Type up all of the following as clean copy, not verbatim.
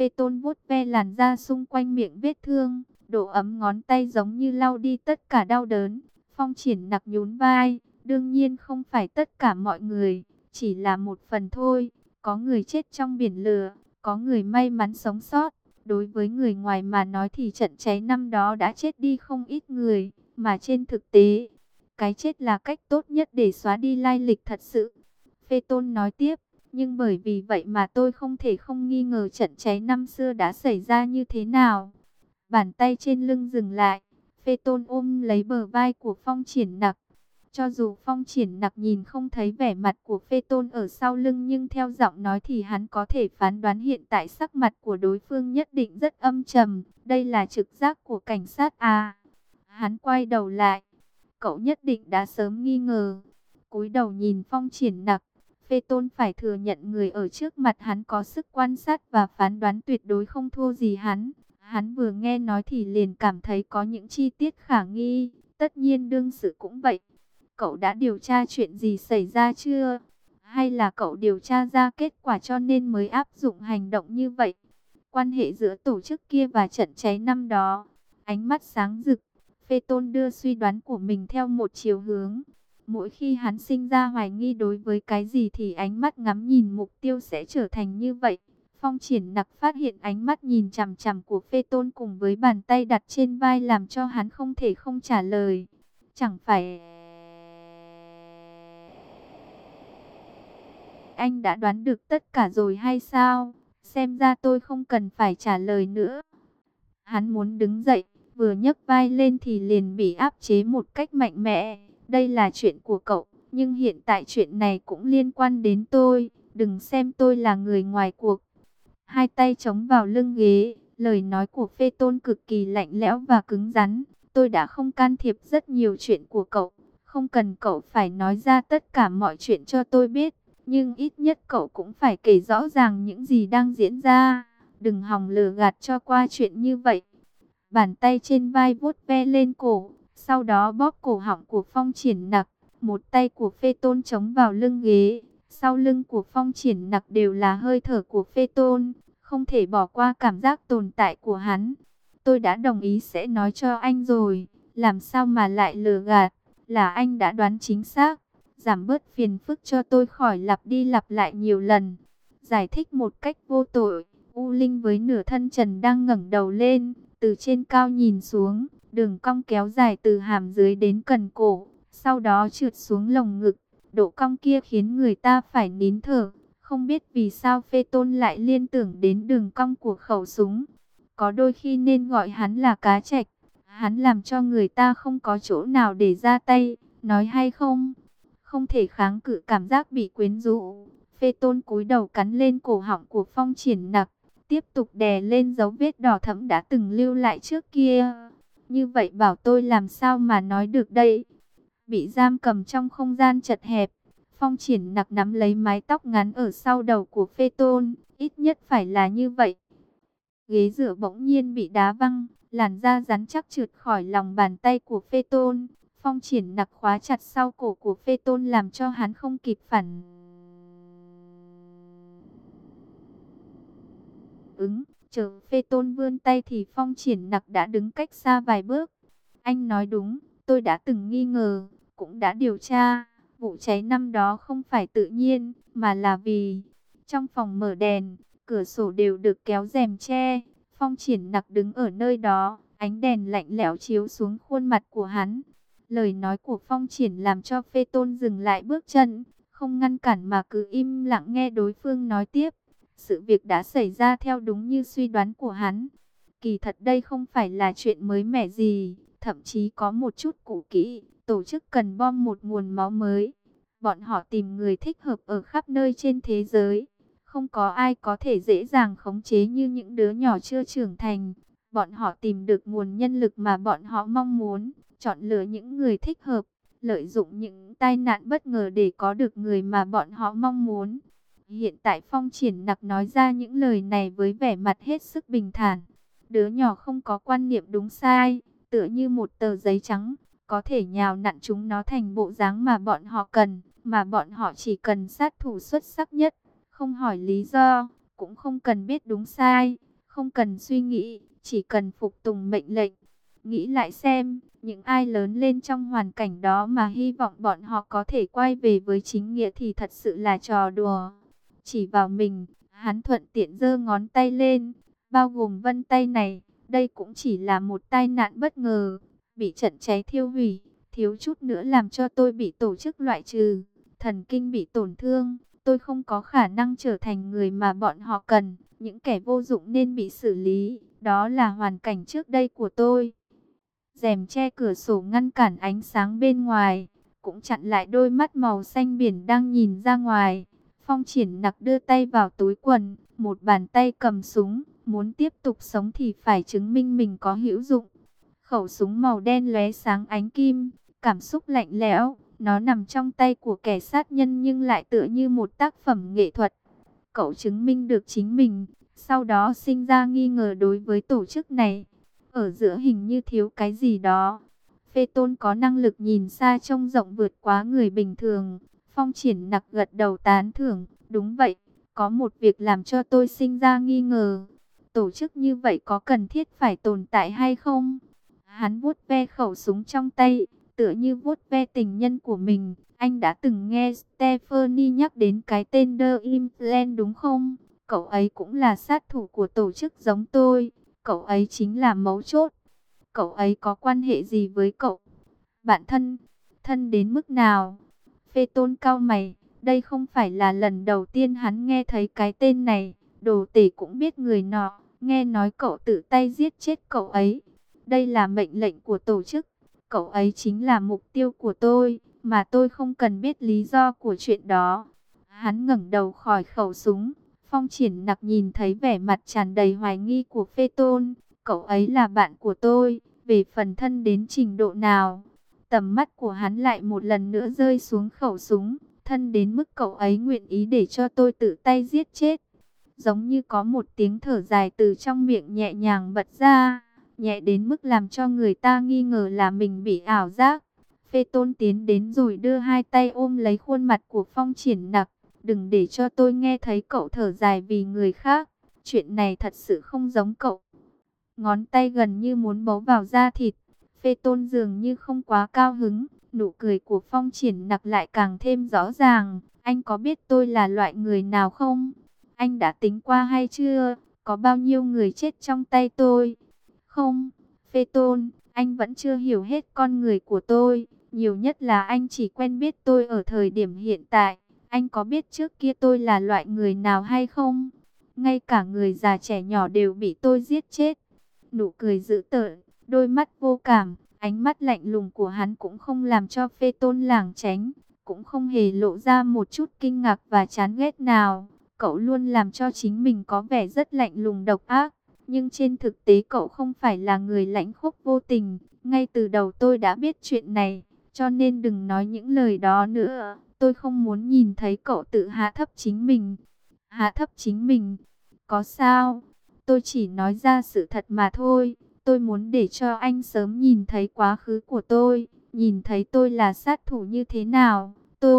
Phê Tôn vuốt ve làn da xung quanh miệng vết thương, độ ấm ngón tay giống như lau đi tất cả đau đớn. Phong Triển Nặc nhún vai, đương nhiên không phải tất cả mọi người, chỉ là một phần thôi. Có người chết trong biển lửa, có người may mắn sống sót. Đối với người ngoài mà nói thì trận cháy năm đó đã chết đi không ít người, mà trên thực tế, cái chết là cách tốt nhất để xóa đi lai lịch thật sự. Phê Tôn nói tiếp, nhưng bởi vì vậy mà tôi không thể không nghi ngờ trận cháy năm xưa đã xảy ra như thế nào. Bàn tay trên lưng dừng lại, Phê Tôn ôm lấy bờ vai của Phong Triển Nặc. Cho dù Phong Triển Nặc nhìn không thấy vẻ mặt của Phê Tôn ở sau lưng, nhưng theo giọng nói thì hắn có thể phán đoán hiện tại sắc mặt của đối phương nhất định rất âm trầm. Đây là trực giác của cảnh sát à? Hắn quay đầu lại, cậu nhất định đã sớm nghi ngờ. Cúi đầu nhìn Phong Triển Nặc, Phê Tôn phải thừa nhận người ở trước mặt hắn có sức quan sát và phán đoán tuyệt đối không thua gì hắn. Hắn vừa nghe nói thì liền cảm thấy có những chi tiết khả nghi, tất nhiên đương sự cũng vậy. Cậu đã điều tra chuyện gì xảy ra chưa? Hay là cậu điều tra ra kết quả cho nên mới áp dụng hành động như vậy? Quan hệ giữa tổ chức kia và trận cháy năm đó. Ánh mắt sáng rực, Phê Tôn đưa suy đoán của mình theo một chiều hướng. Mỗi khi hắn sinh ra hoài nghi đối với cái gì thì ánh mắt ngắm nhìn mục tiêu sẽ trở thành như vậy. Phong Triển Nặc phát hiện ánh mắt nhìn chằm chằm của Phê Tôn cùng với bàn tay đặt trên vai làm cho hắn không thể không trả lời. Chẳng phải anh đã đoán được tất cả rồi hay sao? Xem ra tôi không cần phải trả lời nữa. Hắn muốn đứng dậy, vừa nhấc vai lên thì liền bị áp chế một cách mạnh mẽ. Đây là chuyện của cậu, nhưng hiện tại chuyện này cũng liên quan đến tôi. Đừng xem tôi là người ngoài cuộc. Hai tay chống vào lưng ghế, lời nói của Phê Tôn cực kỳ lạnh lẽo và cứng rắn. Tôi đã không can thiệp rất nhiều chuyện của cậu. Không cần cậu phải nói ra tất cả mọi chuyện cho tôi biết. Nhưng ít nhất cậu cũng phải kể rõ ràng những gì đang diễn ra. Đừng hòng lừa gạt cho qua chuyện như vậy. Bàn tay trên vai vuốt ve lên cổ, sau đó bóp cổ họng của Phong Triển Nặc. Một tay của Phê Tôn chống vào lưng ghế. Sau lưng của Phong Triển Nặc đều là hơi thở của Phê Tôn. Không thể bỏ qua cảm giác tồn tại của hắn. Tôi đã đồng ý sẽ nói cho anh rồi. Làm sao mà lại lừa gạt? Là anh đã đoán chính xác. Giảm bớt phiền phức cho tôi khỏi lặp đi lặp lại nhiều lần. Giải thích một cách vô tội. U Linh với nửa thân trần đang ngẩng đầu lên, từ trên cao nhìn xuống, đường cong kéo dài từ hàm dưới đến cần cổ, sau đó trượt xuống lồng ngực. Độ cong kia khiến người ta phải nín thở. Không biết vì sao Phê Tôn lại liên tưởng đến đường cong của khẩu súng. Có đôi khi nên gọi hắn là cá trạch. Hắn làm cho người ta không có chỗ nào để ra tay, nói hay không? Không thể kháng cự cảm giác bị quyến rũ. Phê Tôn cúi đầu cắn lên cổ họng của Phong Triển Nặc, tiếp tục đè lên dấu vết đỏ thẫm đã từng lưu lại trước kia. Như vậy bảo tôi làm sao mà nói được đây? Bị giam cầm trong không gian chật hẹp, Phong Triển Nặc nắm lấy mái tóc ngắn ở sau đầu của Phê Tôn, ít nhất phải là như vậy. Ghế dựa bỗng nhiên bị đá văng, làn da rắn chắc trượt khỏi lòng bàn tay của Phê Tôn. Phong Triển Nặc khóa chặt sau cổ của Phê Tôn làm cho hắn không kịp phản ứng. Chờ Phê Tôn vươn tay thì Phong Triển Nặc đã đứng cách xa vài bước. Anh nói đúng, tôi đã từng nghi ngờ, cũng đã điều tra. Vụ cháy năm đó không phải tự nhiên, mà là vì trong phòng mở đèn, cửa sổ đều được kéo rèm che. Phong Triển Nặc đứng ở nơi đó, ánh đèn lạnh lẽo chiếu xuống khuôn mặt của hắn. Lời nói của Phong Triển làm cho Phê Tôn dừng lại bước chân, không ngăn cản mà cứ im lặng nghe đối phương nói tiếp. Sự việc đã xảy ra theo đúng như suy đoán của hắn. Kỳ thật đây không phải là chuyện mới mẻ gì, thậm chí có một chút cũ kỹ. Tổ chức cần bom một nguồn máu mới. Bọn họ tìm người thích hợp ở khắp nơi trên thế giới. Không có ai có thể dễ dàng khống chế như những đứa nhỏ chưa trưởng thành. Bọn họ tìm được nguồn nhân lực mà bọn họ mong muốn, chọn lựa những người thích hợp, lợi dụng những tai nạn bất ngờ để có được người mà bọn họ mong muốn. Hiện tại Phong Triển Nặc nói ra những lời này với vẻ mặt hết sức bình thản. Đứa nhỏ không có quan niệm đúng sai, tựa như một tờ giấy trắng, có thể nhào nặn chúng nó thành bộ dáng mà bọn họ cần, mà bọn họ chỉ cần sát thủ xuất sắc nhất, không hỏi lý do, cũng không cần biết đúng sai, không cần suy nghĩ, chỉ cần phục tùng mệnh lệnh. Nghĩ lại xem, những ai lớn lên trong hoàn cảnh đó mà hy vọng bọn họ có thể quay về với chính nghĩa thì thật sự là trò đùa. Chỉ vào mình, hắn thuận tiện giơ ngón tay lên, bao gồm vân tay này. Đây cũng chỉ là một tai nạn bất ngờ, bị trận cháy thiêu hủy, thiếu chút nữa làm cho tôi bị tổ chức loại trừ, thần kinh bị tổn thương. Tôi không có khả năng trở thành người mà bọn họ cần, những kẻ vô dụng nên bị xử lý. Đó là hoàn cảnh trước đây của tôi. Rèm che cửa sổ ngăn cản ánh sáng bên ngoài, cũng chặn lại đôi mắt màu xanh biển đang nhìn ra ngoài. Phong Triển Nặc đưa tay vào túi quần, một bàn tay cầm súng, muốn tiếp tục sống thì phải chứng minh mình có hữu dụng. Khẩu súng màu đen lóe sáng ánh kim, cảm xúc lạnh lẽo, nó nằm trong tay của kẻ sát nhân nhưng lại tựa như một tác phẩm nghệ thuật. Cậu chứng minh được chính mình, sau đó sinh ra nghi ngờ đối với tổ chức này. Ở giữa hình như thiếu cái gì đó. Phê Tôn có năng lực nhìn xa trông rộng vượt quá người bình thường. Phong Triển Nặc gật đầu tán thưởng. Đúng vậy, có một việc làm cho tôi sinh ra nghi ngờ. Tổ chức như vậy có cần thiết phải tồn tại hay không? Hắn vuốt ve khẩu súng trong tay, tựa như vuốt ve tình nhân của mình. Anh đã từng nghe Stephanie nhắc đến cái tên The Implant đúng không? Cậu ấy cũng là sát thủ của tổ chức giống tôi. Cậu ấy chính là mấu chốt. Cậu ấy có quan hệ gì với cậu? Bạn thân? Thân đến mức nào? Phê Tôn cau mày. Đây không phải là lần đầu tiên hắn nghe thấy cái tên này. Đồ tể cũng biết người nọ. Nghe nói cậu tự tay giết chết cậu ấy. Đây là mệnh lệnh của tổ chức. Cậu ấy chính là mục tiêu của tôi. Mà tôi không cần biết lý do của chuyện đó. Hắn ngẩng đầu khỏi khẩu súng. Phong Triển Nặc nhìn thấy vẻ mặt tràn đầy hoài nghi của Phê Tôn. Cậu ấy là bạn của tôi. Về phần thân đến trình độ nào? Tầm mắt của hắn lại một lần nữa rơi xuống khẩu súng. Thân đến mức cậu ấy nguyện ý để cho tôi tự tay giết chết. Giống như có một tiếng thở dài từ trong miệng nhẹ nhàng bật ra. Nhẹ đến mức làm cho người ta nghi ngờ là mình bị ảo giác. Phê Tôn tiến đến rồi đưa hai tay ôm lấy khuôn mặt của Phong Triển Nặc. Đừng để cho tôi nghe thấy cậu thở dài vì người khác. Chuyện này thật sự không giống cậu. Ngón tay gần như muốn bấu vào da thịt. Phê Tôn dường như không quá cao hứng. Nụ cười của Phong Triển Nặc lại càng thêm rõ ràng. Anh có biết tôi là loại người nào không? Anh đã tính qua hay chưa? Có bao nhiêu người chết trong tay tôi? Không, Phê Tôn, anh vẫn chưa hiểu hết con người của tôi. Nhiều nhất là anh chỉ quen biết tôi ở thời điểm hiện tại. Anh có biết trước kia tôi là loại người nào hay không? Ngay cả người già trẻ nhỏ đều bị tôi giết chết. Nụ cười dữ tợn, đôi mắt vô cảm, ánh mắt lạnh lùng của hắn cũng không làm cho Phê Tôn lảng tránh, cũng không hề lộ ra một chút kinh ngạc và chán ghét nào. Cậu luôn làm cho chính mình có vẻ rất lạnh lùng độc ác, nhưng trên thực tế cậu không phải là người lãnh khốc vô tình. Ngay từ đầu tôi đã biết chuyện này, cho nên đừng nói những lời đó nữa. Tôi không muốn nhìn thấy cậu tự hạ thấp chính mình. Hạ thấp chính mình? Có sao? Tôi chỉ nói ra sự thật mà thôi. Tôi muốn để cho anh sớm nhìn thấy quá khứ của tôi, nhìn thấy tôi là sát thủ như thế nào.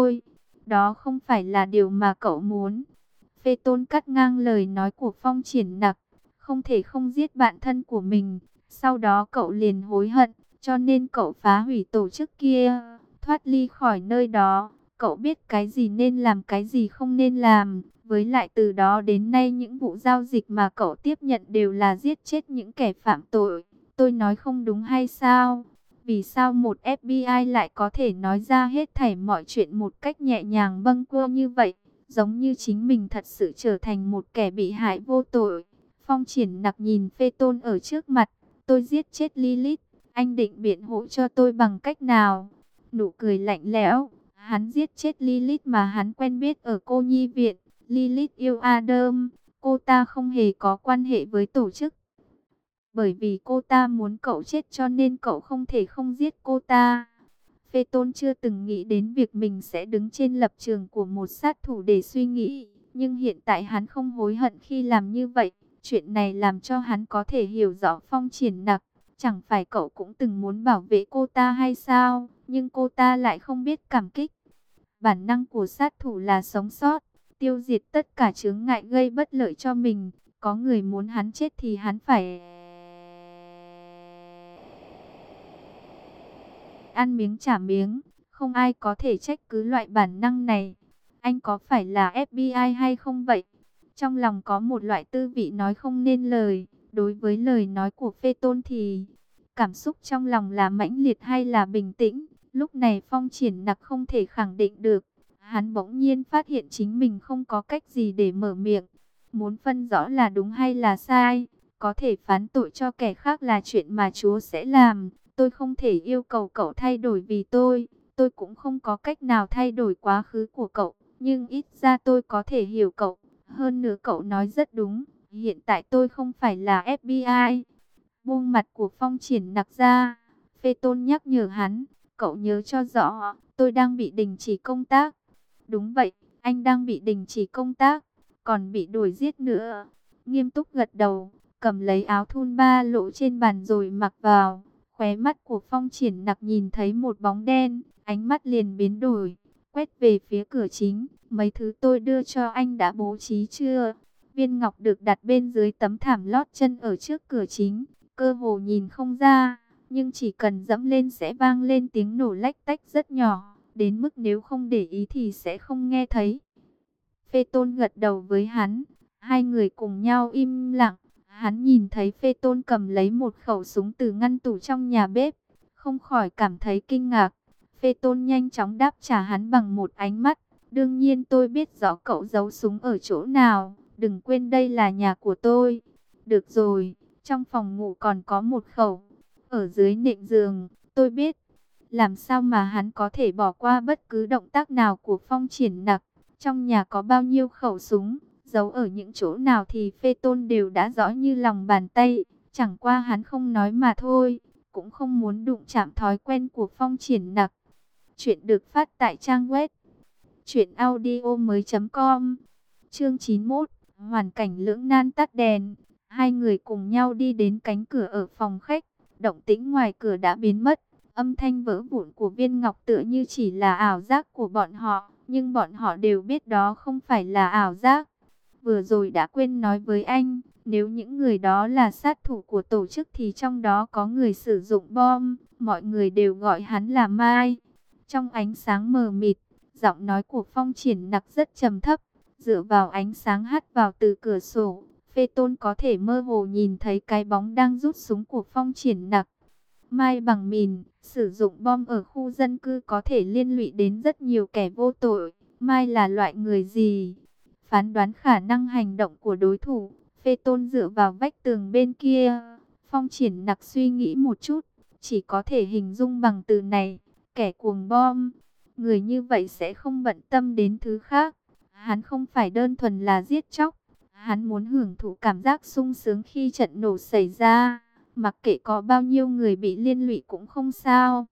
Đó không phải là điều mà cậu muốn. Phê Tôn cắt ngang lời nói của Phong Triển Nặc. Không thể không giết bạn thân của mình. Sau đó cậu liền hối hận, cho nên cậu phá hủy tổ chức kia, thoát ly khỏi nơi đó. Cậu biết cái gì nên làm, cái gì không nên làm. Với lại từ đó đến nay những vụ giao dịch mà cậu tiếp nhận đều là giết chết những kẻ phạm tội. Tôi nói không đúng hay sao? Vì sao một FBI lại có thể nói ra hết thảy mọi chuyện một cách nhẹ nhàng bâng quơ như vậy? Giống như chính mình thật sự trở thành một kẻ bị hại vô tội. Phong Triển Nặc nhìn Phê Tôn ở trước mặt. Tôi giết chết Lilith. Anh định biện hộ cho tôi bằng cách nào? Nụ cười lạnh lẽo. Hắn giết chết Lilith mà hắn quen biết ở cô nhi viện. Lilith yêu Adam. Cô ta không hề có quan hệ với tổ chức. Bởi vì cô ta muốn cậu chết cho nên cậu không thể không giết cô ta. Phê Tôn chưa từng nghĩ đến việc mình sẽ đứng trên lập trường của một sát thủ để suy nghĩ. Nhưng hiện tại hắn không hối hận khi làm như vậy. Chuyện này làm cho hắn có thể hiểu rõ Phong Triển Nặc. Chẳng phải cậu cũng từng muốn bảo vệ cô ta hay sao? Nhưng cô ta lại không biết cảm kích. Bản năng của sát thủ là sống sót, tiêu diệt tất cả chướng ngại gây bất lợi cho mình. Có người muốn hắn chết thì hắn phải ăn miếng trả miếng. Không ai có thể trách cứ loại bản năng này. Anh có phải là FBI hay không vậy? Trong lòng có một loại tư vị nói không nên lời. Đối với lời nói của Phê Tôn thì cảm xúc trong lòng là mãnh liệt hay là bình tĩnh? Lúc này Phong Triển Nặc không thể khẳng định được. Hắn bỗng nhiên phát hiện chính mình không có cách gì để mở miệng. Muốn phân rõ là đúng hay là sai, có thể phán tội cho kẻ khác là chuyện mà Chúa sẽ làm. Tôi không thể yêu cầu cậu thay đổi vì tôi cũng không có cách nào thay đổi quá khứ của cậu. Nhưng ít ra tôi có thể hiểu cậu. Hơn nữa cậu nói rất đúng, hiện tại tôi không phải là FBI. Buông mặt của Phong Triển Nặc ra, Phê Tôn nhắc nhở hắn, cậu nhớ cho rõ, tôi đang bị đình chỉ công tác. Đúng vậy, anh đang bị đình chỉ công tác, còn bị đuổi giết nữa. Nghiêm túc gật đầu, cầm lấy áo thun ba lỗ trên bàn rồi mặc vào. Khóe mắt của Phong Triển Nặc nhìn thấy một bóng đen, ánh mắt liền biến đổi, quét về phía cửa chính. Mấy thứ tôi đưa cho anh đã bố trí chưa? Viên ngọc được đặt bên dưới tấm thảm lót chân ở trước cửa chính, cơ hồ nhìn không ra, nhưng chỉ cần dẫm lên sẽ vang lên tiếng nổ lách tách rất nhỏ, đến mức nếu không để ý thì sẽ không nghe thấy. Phê Tôn gật đầu với hắn, hai người cùng nhau im lặng. Hắn nhìn thấy Phê Tôn cầm lấy một khẩu súng từ ngăn tủ trong nhà bếp, không khỏi cảm thấy kinh ngạc. Phê Tôn nhanh chóng đáp trả hắn bằng một ánh mắt. Đương nhiên tôi biết rõ cậu giấu súng ở chỗ nào, đừng quên đây là nhà của tôi. Được rồi, trong phòng ngủ còn có một khẩu, ở dưới nệm giường, tôi biết. Làm sao mà hắn có thể bỏ qua bất cứ động tác nào của Phong Triển Nặc? Trong nhà có bao nhiêu khẩu súng, giấu ở những chỗ nào thì Phê Tôn đều đã rõ như lòng bàn tay. Chẳng qua hắn không nói mà thôi, cũng không muốn đụng chạm thói quen của Phong Triển Nặc. Chuyện được phát tại trang web truyệnaudiomoi.com. Chương 91, hoàn cảnh lưỡng nan tắt đèn. Hai người cùng nhau đi đến cánh cửa ở phòng khách, động tĩnh ngoài cửa đã biến mất. Âm thanh vỡ vụn của viên ngọc tựa như chỉ là ảo giác của bọn họ, nhưng bọn họ đều biết đó không phải là ảo giác. Vừa rồi đã quên nói với anh, nếu những người đó là sát thủ của tổ chức thì trong đó có người sử dụng bom, mọi người đều gọi hắn là Mai. Trong ánh sáng mờ mịt, giọng nói của Phong Triển Nặc rất trầm thấp, dựa vào ánh sáng hắt vào từ cửa sổ, Phê Tôn có thể mơ hồ nhìn thấy cái bóng đang rút súng của Phong Triển Nặc. Mai bằng mìn, sử dụng bom ở khu dân cư có thể liên lụy đến rất nhiều kẻ vô tội. Mai là loại người gì? Phán đoán khả năng hành động của đối thủ, Phê Tôn dựa vào vách tường bên kia. Phong Triển Nặc suy nghĩ một chút, chỉ có thể hình dung bằng từ này, kẻ cuồng bom. Người như vậy sẽ không bận tâm đến thứ khác. Hắn không phải đơn thuần là giết chóc. Hắn muốn hưởng thụ cảm giác sung sướng khi trận nổ xảy ra. Mặc kệ có bao nhiêu người bị liên lụy cũng không sao.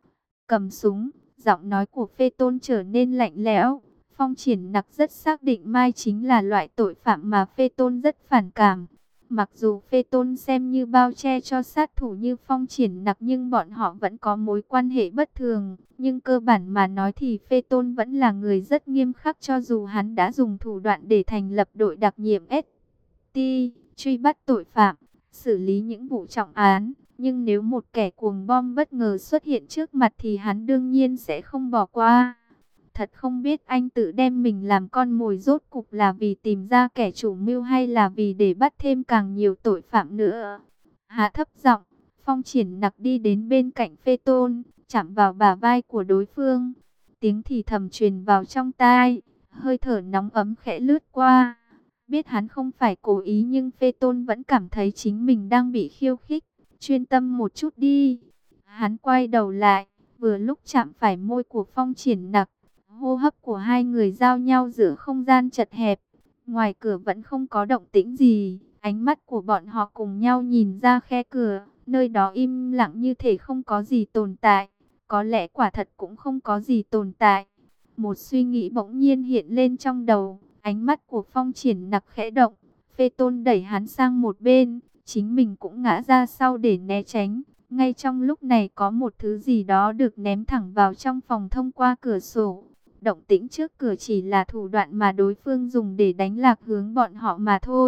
Cầm súng, giọng nói của Phê Tôn trở nên lạnh lẽo. Phong Triển Nặc rất xác định Mai chính là loại tội phạm mà Phê Tôn rất phản cảm. Mặc dù Phê Tôn xem như bao che cho sát thủ như Phong Triển Nặc nhưng bọn họ vẫn có mối quan hệ bất thường. Nhưng cơ bản mà nói thì Phê Tôn vẫn là người rất nghiêm khắc cho dù hắn đã dùng thủ đoạn để thành lập đội đặc nhiệm ST, truy bắt tội phạm, xử lý những vụ trọng án. Nhưng nếu một kẻ cuồng bom bất ngờ xuất hiện trước mặt thì hắn đương nhiên sẽ không bỏ qua. Thật không biết anh tự đem mình làm con mồi rốt cục là vì tìm ra kẻ chủ mưu hay là vì để bắt thêm càng nhiều tội phạm nữa. Hạ thấp giọng, Phong Triển Nặc đi đến bên cạnh Phê Tôn, chạm vào bả vai của đối phương. Tiếng thì thầm truyền vào trong tai, hơi thở nóng ấm khẽ lướt qua. Biết hắn không phải cố ý nhưng Phê Tôn vẫn cảm thấy chính mình đang bị khiêu khích. Chuyên tâm một chút đi. Hắn quay đầu lại, vừa lúc chạm phải môi của Phong Triển Nặc. Hô hấp của hai người giao nhau giữa không gian chật hẹp. Ngoài cửa vẫn không có động tĩnh gì. Ánh mắt của bọn họ cùng nhau nhìn ra khe cửa. Nơi đó im lặng như thể không có gì tồn tại. Có lẽ quả thật cũng không có gì tồn tại. Một suy nghĩ bỗng nhiên hiện lên trong đầu. Ánh mắt của Phong Triển Nặc khẽ động. Phê Tôn đẩy hắn sang một bên. Chính mình cũng ngã ra sau để né tránh. Ngay trong lúc này có một thứ gì đó được ném thẳng vào trong phòng thông qua cửa sổ. Động tĩnh trước cửa chỉ là thủ đoạn mà đối phương dùng để đánh lạc hướng bọn họ mà thôi.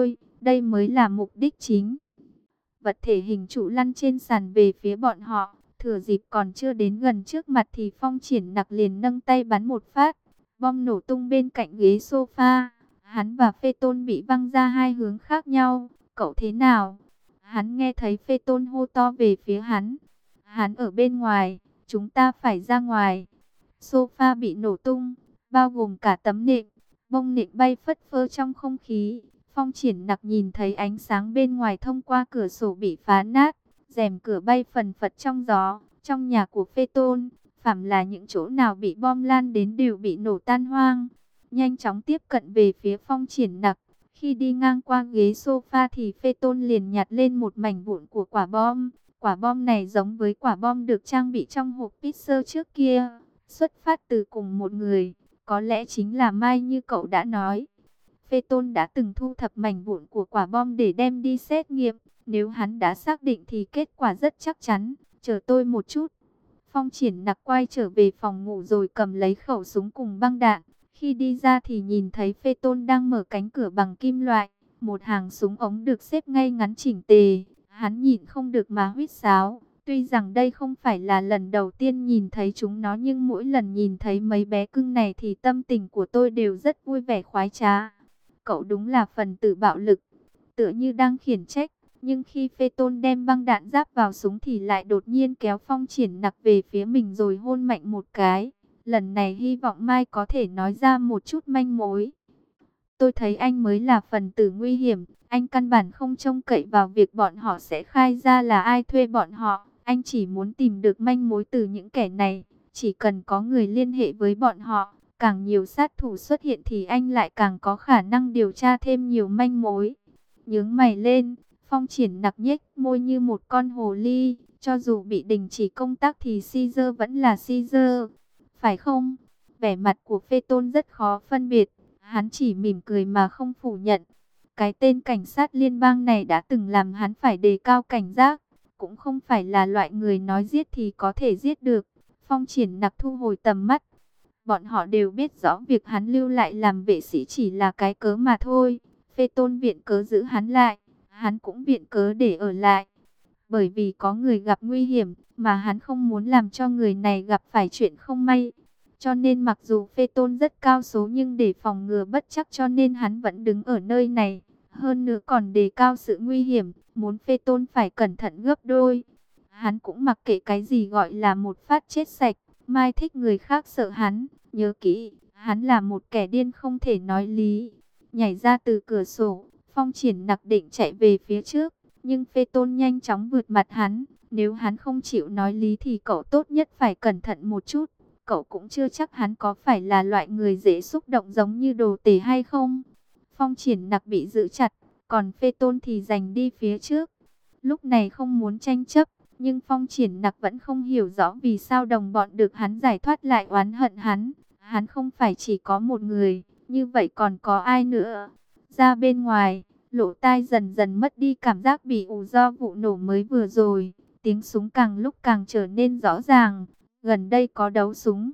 Đây mới là mục đích chính. Vật thể hình trụ lăn trên sàn về phía bọn họ. Thừa dịp còn chưa đến gần trước mặt thì Phong Triển Nặc liền nâng tay bắn một phát. Bom nổ tung bên cạnh ghế sofa. Hắn và Phê Tôn bị văng ra hai hướng khác nhau. Cậu thế nào? Hắn nghe thấy Phê Tôn hô to về phía hắn. Hắn ở bên ngoài, chúng ta phải ra ngoài. Sofa bị nổ tung, bao gồm cả tấm nệm. Bông nệm bay phất phơ trong không khí. Phong Triển Nặc nhìn thấy ánh sáng bên ngoài thông qua cửa sổ bị phá nát. Rèm cửa bay phần phật trong gió. Trong nhà của Phê Tôn, phàm là những chỗ nào bị bom lan đến đều bị nổ tan hoang. Nhanh chóng tiếp cận về phía Phong Triển Nặc. Khi đi ngang qua ghế sofa thì Phê Tôn liền nhặt lên một mảnh vụn của quả bom. Quả bom này giống với quả bom được trang bị trong hộp pizza trước kia. Xuất phát từ cùng một người, có lẽ chính là Mai như cậu đã nói. Phê Tôn đã từng thu thập mảnh vụn của quả bom để đem đi xét nghiệm. Nếu hắn đã xác định thì kết quả rất chắc chắn. Chờ tôi một chút. Phong Triển Nặc quay trở về phòng ngủ rồi cầm lấy khẩu súng cùng băng đạn. Khi đi ra thì nhìn thấy Phê Tôn đang mở cánh cửa bằng kim loại. Một hàng súng ống được xếp ngay ngắn chỉnh tề. Hắn nhịn không được mà huýt sáo. Tuy rằng đây không phải là lần đầu tiên nhìn thấy chúng nó, nhưng mỗi lần nhìn thấy mấy bé cưng này thì tâm tình của tôi đều rất vui vẻ khoái trá. Cậu đúng là phần tử bạo lực, tựa như đang khiển trách. Nhưng khi Phê Tôn đem băng đạn giáp vào súng thì lại đột nhiên kéo Phong Triển Nặc về phía mình rồi hôn mạnh một cái. Lần này hy vọng Mai có thể nói ra một chút manh mối. Tôi thấy anh mới là phần tử nguy hiểm. Anh căn bản không trông cậy vào việc bọn họ sẽ khai ra là ai thuê bọn họ. Anh chỉ muốn tìm được manh mối từ những kẻ này. Chỉ cần có người liên hệ với bọn họ, càng nhiều sát thủ xuất hiện thì anh lại càng có khả năng điều tra thêm nhiều manh mối. Nhướng mày lên, Phong Triển Nặc nhếch môi như một con hồ ly. Cho dù bị đình chỉ công tác thì Caesar vẫn là Caesar. Phải không? Vẻ mặt của Phê Tôn rất khó phân biệt. Hắn chỉ mỉm cười mà không phủ nhận. Cái tên cảnh sát liên bang này đã từng làm hắn phải đề cao cảnh giác. Cũng không phải là loại người nói giết thì có thể giết được. Phong Triển Nặc thu hồi tầm mắt. Bọn họ đều biết rõ việc hắn lưu lại làm vệ sĩ chỉ là cái cớ mà thôi. Phê Tôn viện cớ giữ hắn lại. Hắn cũng viện cớ để ở lại. Bởi vì có người gặp nguy hiểm mà hắn không muốn làm cho người này gặp phải chuyện không may. Cho nên mặc dù Phê Tôn rất cao số nhưng để phòng ngừa bất chắc cho nên hắn vẫn đứng ở nơi này. Hơn nữa còn đề cao sự nguy hiểm, muốn Phê Tôn phải cẩn thận gấp đôi. Hắn cũng mặc kệ cái gì gọi là một phát chết sạch. Mai thích người khác sợ hắn, nhớ kỹ, hắn là một kẻ điên không thể nói lý. Nhảy ra từ cửa sổ, Phong Triển Nặc định chạy về phía trước, nhưng Phê Tôn nhanh chóng vượt mặt hắn. Nếu hắn không chịu nói lý thì cậu tốt nhất phải cẩn thận một chút. Cậu cũng chưa chắc hắn có phải là loại người dễ xúc động giống như Đồ Tể hay không. Phong Triển Nặc bị giữ chặt, còn Phê Tôn thì giành đi phía trước. Lúc này không muốn tranh chấp, nhưng Phong Triển Nặc vẫn không hiểu rõ vì sao đồng bọn được hắn giải thoát lại oán hận hắn. Hắn không phải chỉ có một người, như vậy còn có ai nữa? Ra bên ngoài, lỗ tai dần dần mất đi cảm giác bị ù do vụ nổ mới vừa rồi. Tiếng súng càng lúc càng trở nên rõ ràng. Gần đây có đấu súng.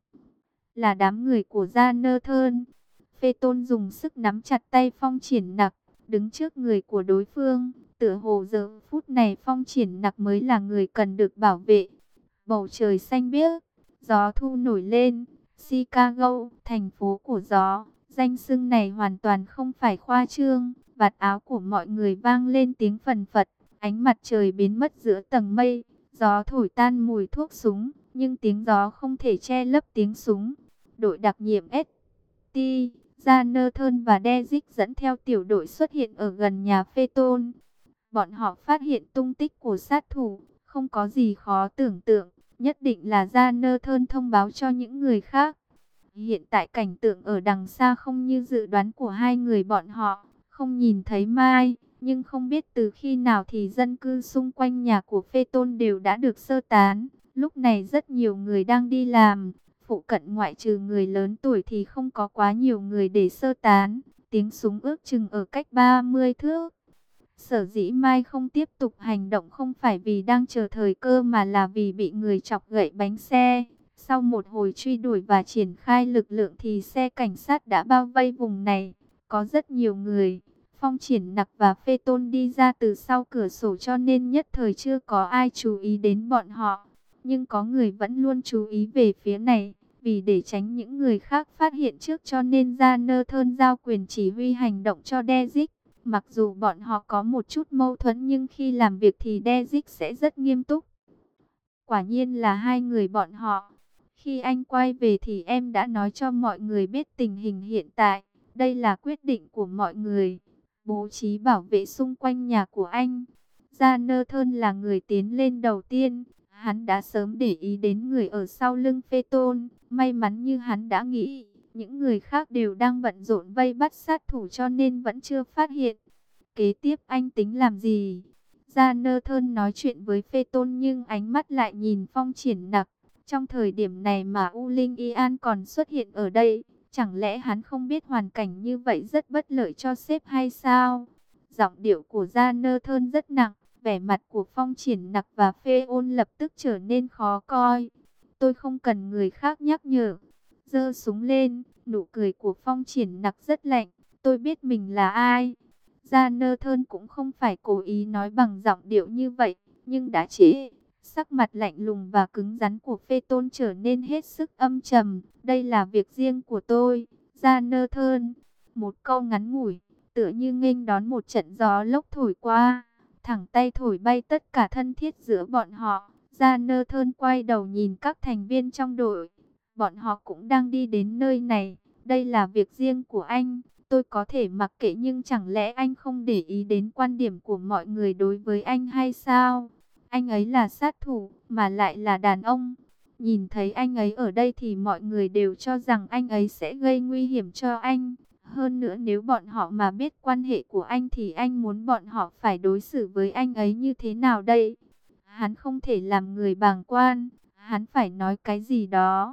Là đám người của Gia Nơ Thơn. Phê Tôn dùng sức nắm chặt tay Phong Triển Nặc, đứng trước người của đối phương. Tựa hồ giờ phút này Phong Triển Nặc mới là người cần được bảo vệ. Bầu trời xanh biếc, gió thu nổi lên. Chicago, thành phố của gió. Danh xưng này hoàn toàn không phải khoa trương. Vạt áo của mọi người vang lên tiếng phần phật. Ánh mặt trời biến mất giữa tầng mây. Gió thổi tan mùi thuốc súng, nhưng tiếng gió không thể che lấp tiếng súng. Đội đặc nhiệm ST, Jannerton và Dezic dẫn theo tiểu đội xuất hiện ở gần nhà Phê Tôn. Bọn họ phát hiện tung tích của sát thủ, không có gì khó tưởng tượng, nhất định là Jannerton thông báo cho những người khác. Hiện tại cảnh tượng ở đằng xa không như dự đoán của hai người bọn họ, không nhìn thấy Mai. Nhưng không biết từ khi nào thì dân cư xung quanh nhà của Phê Tôn đều đã được sơ tán. Lúc này rất nhiều người đang đi làm. Phụ cận ngoại trừ người lớn tuổi thì không có quá nhiều người để sơ tán. Tiếng súng ước chừng ở cách 30 thước. Sở dĩ Mai không tiếp tục hành động không phải vì đang chờ thời cơ mà là vì bị người chọc gậy bánh xe. Sau một hồi truy đuổi và triển khai lực lượng thì xe cảnh sát đã bao vây vùng này. Có rất nhiều người. Phong Triển Nặc và Phê Tôn đi ra từ sau cửa sổ cho nên nhất thời chưa có ai chú ý đến bọn họ. Nhưng có người vẫn luôn chú ý về phía này. Vì để tránh những người khác phát hiện trước cho nên Jonathan giao quyền chỉ huy hành động cho Dezic. Mặc dù bọn họ có một chút mâu thuẫn nhưng khi làm việc thì Dezic sẽ rất nghiêm túc. Quả nhiên là hai người bọn họ. Khi anh quay về thì em đã nói cho mọi người biết tình hình hiện tại. Đây là quyết định của mọi người. Bố trí bảo vệ xung quanh nhà của anh. Jonathan là người tiến lên đầu tiên. Hắn đã sớm để ý đến người ở sau lưng Phê Tôn. May mắn như hắn đã nghĩ, những người khác đều đang bận rộn vây bắt sát thủ cho nên vẫn chưa phát hiện. Kế tiếp anh tính làm gì? Jonathan nói chuyện với Phê Tôn nhưng ánh mắt lại nhìn Phong Triển Nặc. Trong thời điểm này mà U Linh Y An còn xuất hiện ở đây, chẳng lẽ hắn không biết hoàn cảnh như vậy rất bất lợi cho sếp hay sao? Giọng điệu của Jonathan rất nặng, vẻ mặt của Phong Triển Nặc và Phê Ôn lập tức trở nên khó coi. Tôi không cần người khác nhắc nhở. Giơ súng lên, nụ cười của Phong Triển Nặc rất lạnh. Tôi biết mình là ai. Jonathan cũng không phải cố ý nói bằng giọng điệu như vậy, nhưng đã trễ. Sắc mặt lạnh lùng và cứng rắn của Phê Tôn trở nên hết sức âm trầm. Đây là việc riêng của tôi. Jonathan, một câu ngắn ngủi, tựa như nghênh đón một trận gió lốc thổi qua, thẳng tay thổi bay tất cả thân thiết giữa bọn họ. Jonathan quay đầu nhìn các thành viên trong đội. Bọn họ cũng đang đi đến nơi này. Đây là việc riêng của anh. Tôi có thể mặc kệ nhưng chẳng lẽ anh không để ý đến quan điểm của mọi người đối với anh hay sao? Anh ấy là sát thủ mà lại là đàn ông. Nhìn thấy anh ấy ở đây thì mọi người đều cho rằng anh ấy sẽ gây nguy hiểm cho anh. Hơn nữa nếu bọn họ mà biết quan hệ của anh thì anh muốn bọn họ phải đối xử với anh ấy như thế nào đây? Hắn không thể làm người bàng quan, hắn phải nói cái gì đó.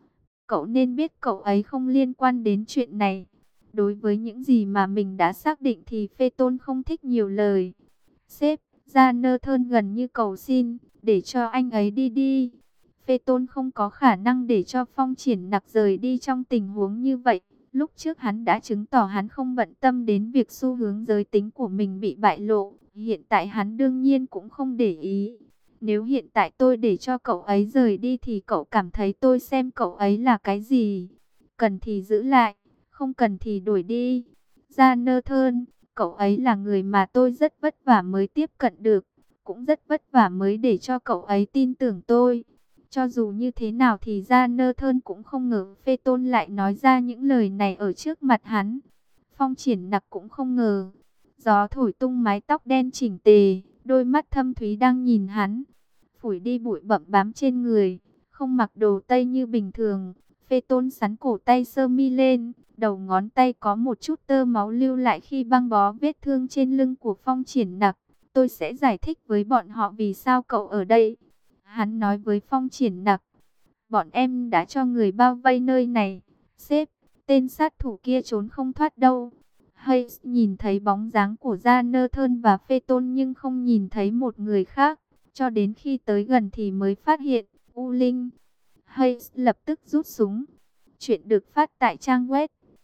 Cậu nên biết cậu ấy không liên quan đến chuyện này. Đối với những gì mà mình đã xác định thì Phê Tôn không thích nhiều lời. Sếp, Jonathan gần như cầu xin, để cho anh ấy đi đi. Phê Tôn không có khả năng để cho Phong Triển Nặc rời đi trong tình huống như vậy. Lúc trước hắn đã chứng tỏ hắn không bận tâm đến việc xu hướng giới tính của mình bị bại lộ. Hiện tại hắn đương nhiên cũng không để ý. Nếu hiện tại tôi để cho cậu ấy rời đi thì cậu cảm thấy tôi xem cậu ấy là cái gì? Cần thì giữ lại, không cần thì đuổi đi. Jonathan, cậu ấy là người mà tôi rất vất vả mới tiếp cận được. Cũng rất vất vả mới để cho cậu ấy tin tưởng tôi. Cho dù như thế nào thì Jonathan cũng không ngờ Phê Tôn lại nói ra những lời này ở trước mặt hắn. Phong Triển Nặc cũng không ngờ. Gió thổi tung mái tóc đen chỉnh tề, đôi mắt thâm thúy đang nhìn hắn. Phủi đi bụi bặm bám trên người, không mặc đồ tây như bình thường. Phê Tôn sắn cổ tay sơ mi lên, đầu ngón tay có một chút tơ máu lưu lại khi băng bó vết thương trên lưng của Phong Triển Nặc. Tôi sẽ giải thích với bọn họ vì sao cậu ở đây. Hắn nói với Phong Triển Nặc, bọn em đã cho người bao vây nơi này. Sếp, tên sát thủ kia trốn không thoát đâu. Hayes nhìn thấy bóng dáng của Jonathan và Phê Tôn nhưng không nhìn thấy một người khác. Cho đến khi tới gần thì mới phát hiện U Linh. Hayes lập tức rút súng. Chuyện được phát tại trang web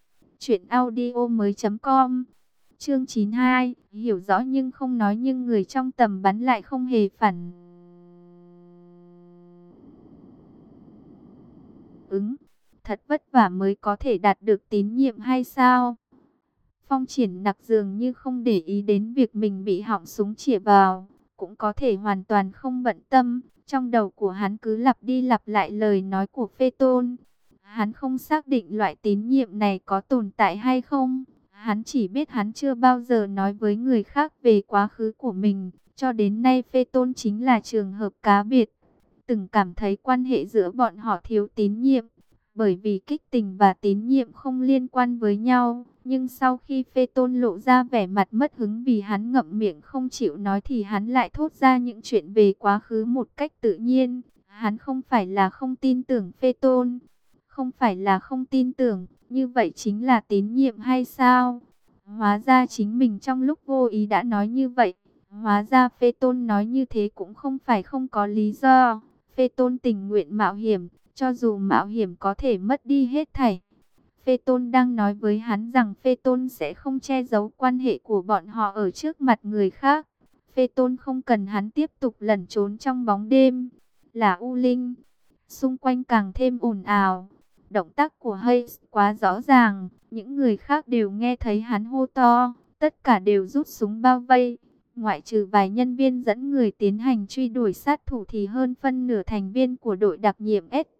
truyệnaudiomoi.com. Chương 92, hiểu rõ nhưng không nói nhưng người trong tầm bắn lại không hề phản ứng. Thật vất vả mới có thể đạt được tín nhiệm hay sao? Phong Triển Nặc dường như không để ý đến việc mình bị họng súng chĩa vào, cũng có thể hoàn toàn không bận tâm. Trong đầu của hắn cứ lặp đi lặp lại lời nói của Phê Tôn. Hắn không xác định loại tín nhiệm này có tồn tại hay không. Hắn chỉ biết hắn chưa bao giờ nói với người khác về quá khứ của mình. Cho đến nay Phê Tôn chính là trường hợp cá biệt. Từng cảm thấy quan hệ giữa bọn họ thiếu tín nhiệm. Bởi vì kích tình và tín nhiệm không liên quan với nhau. Nhưng sau khi Phê Tôn lộ ra vẻ mặt mất hứng vì hắn ngậm miệng không chịu nói thì hắn lại thốt ra những chuyện về quá khứ một cách tự nhiên. Hắn không phải là không tin tưởng Phê Tôn. Không phải là không tin tưởng, như vậy chính là tín nhiệm hay sao? Hóa ra chính mình trong lúc vô ý đã nói như vậy. Hóa ra Phê Tôn nói như thế cũng không phải không có lý do. Phê Tôn tình nguyện mạo hiểm, cho dù mạo hiểm có thể mất đi hết thảy. Phê Tôn đang nói với hắn rằng Phê Tôn sẽ không che giấu quan hệ của bọn họ ở trước mặt người khác. Phê Tôn không cần hắn tiếp tục lẩn trốn trong bóng đêm. Là U Linh. Xung quanh càng thêm ồn ào. Động tác của Hayes quá rõ ràng. Những người khác đều nghe thấy hắn hô to. Tất cả đều rút súng bao vây. Ngoại trừ vài nhân viên dẫn người tiến hành truy đuổi sát thủ thì hơn phân nửa thành viên của đội đặc nhiệm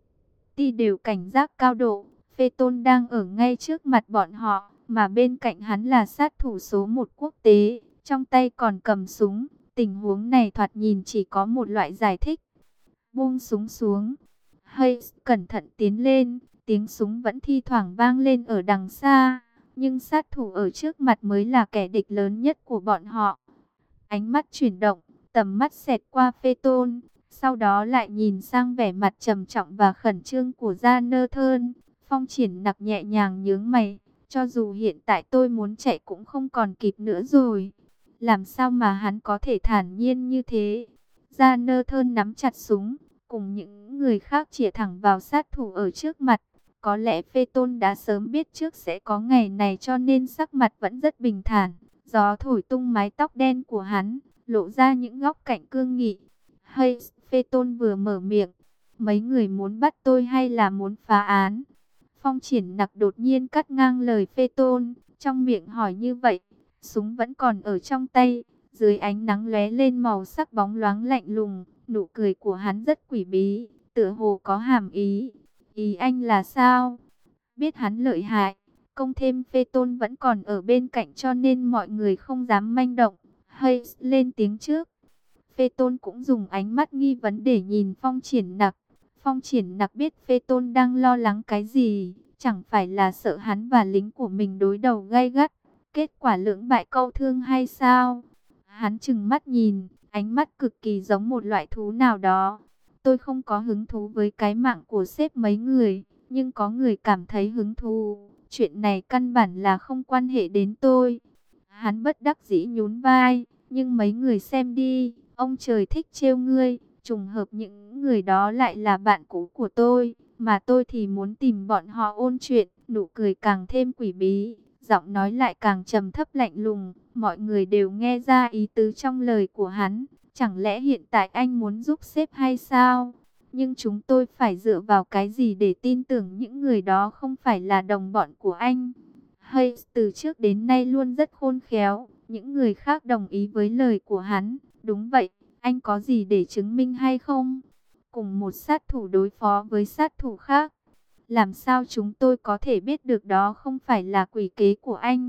ST đều cảnh giác cao độ. Phê Tôn đang ở ngay trước mặt bọn họ, mà bên cạnh hắn là sát thủ số 1 quốc tế, trong tay còn cầm súng. Tình huống này thoạt nhìn chỉ có một loại giải thích. Buông súng xuống. Hayes cẩn thận tiến lên, tiếng súng vẫn thi thoảng vang lên ở đằng xa. Nhưng sát thủ ở trước mặt mới là kẻ địch lớn nhất của bọn họ. Ánh mắt chuyển động, tầm mắt xẹt qua Phê Tôn, sau đó lại nhìn sang vẻ mặt trầm trọng và khẩn trương của Jonathan. Phong Triển Nặc nhẹ nhàng nhướng mày, cho dù hiện tại tôi muốn chạy cũng không còn kịp nữa rồi. Làm sao mà hắn có thể thản nhiên như thế? Jonathan nắm chặt súng, cùng những người khác chĩa thẳng vào sát thủ ở trước mặt. Có lẽ Phê Tôn đã sớm biết trước sẽ có ngày này cho nên sắc mặt vẫn rất bình thản. Gió thổi tung mái tóc đen của hắn, lộ ra những góc cạnh cương nghị. Hay, Phê Tôn vừa mở miệng, mấy người muốn bắt tôi hay là muốn phá án? Phong Triển Nặc đột nhiên cắt ngang lời Phê Tôn, trong miệng hỏi như vậy, súng vẫn còn ở trong tay, dưới ánh nắng lóe lên màu sắc bóng loáng lạnh lùng, nụ cười của hắn rất quỷ bí, tựa hồ có hàm ý. Ý anh là sao? Biết hắn lợi hại, công thêm Phê Tôn vẫn còn ở bên cạnh cho nên mọi người không dám manh động. Hay lên tiếng trước. Phê Tôn cũng dùng ánh mắt nghi vấn để nhìn Phong Triển Nặc. Phong Triển Nặc biết Phê Tôn đang lo lắng cái gì, chẳng phải là sợ hắn và lính của mình đối đầu gay gắt, kết quả lưỡng bại câu thương hay sao? Hắn trừng mắt nhìn, ánh mắt cực kỳ giống một loại thú nào đó. Tôi không có hứng thú với cái mạng của sếp mấy người, nhưng có người cảm thấy hứng thú. Chuyện này căn bản là không quan hệ đến tôi. Hắn bất đắc dĩ nhún vai, nhưng mấy người xem đi, ông trời thích trêu ngươi, trùng hợp những người đó lại là bạn cũ của tôi, mà tôi thì muốn tìm bọn họ ôn chuyện. Nụ cười càng thêm quỷ bí, giọng nói lại càng trầm thấp lạnh lùng, mọi người đều nghe ra ý tứ trong lời của hắn. Chẳng lẽ hiện tại anh muốn giúp sếp hay sao? Nhưng chúng tôi phải dựa vào cái gì để tin tưởng những người đó không phải là đồng bọn của anh? Hay từ trước đến nay luôn rất khôn khéo, những người khác đồng ý với lời của hắn. Đúng vậy, anh có gì để chứng minh hay không? Cùng một sát thủ đối phó với sát thủ khác, làm sao chúng tôi có thể biết được đó không phải là quỷ kế của anh?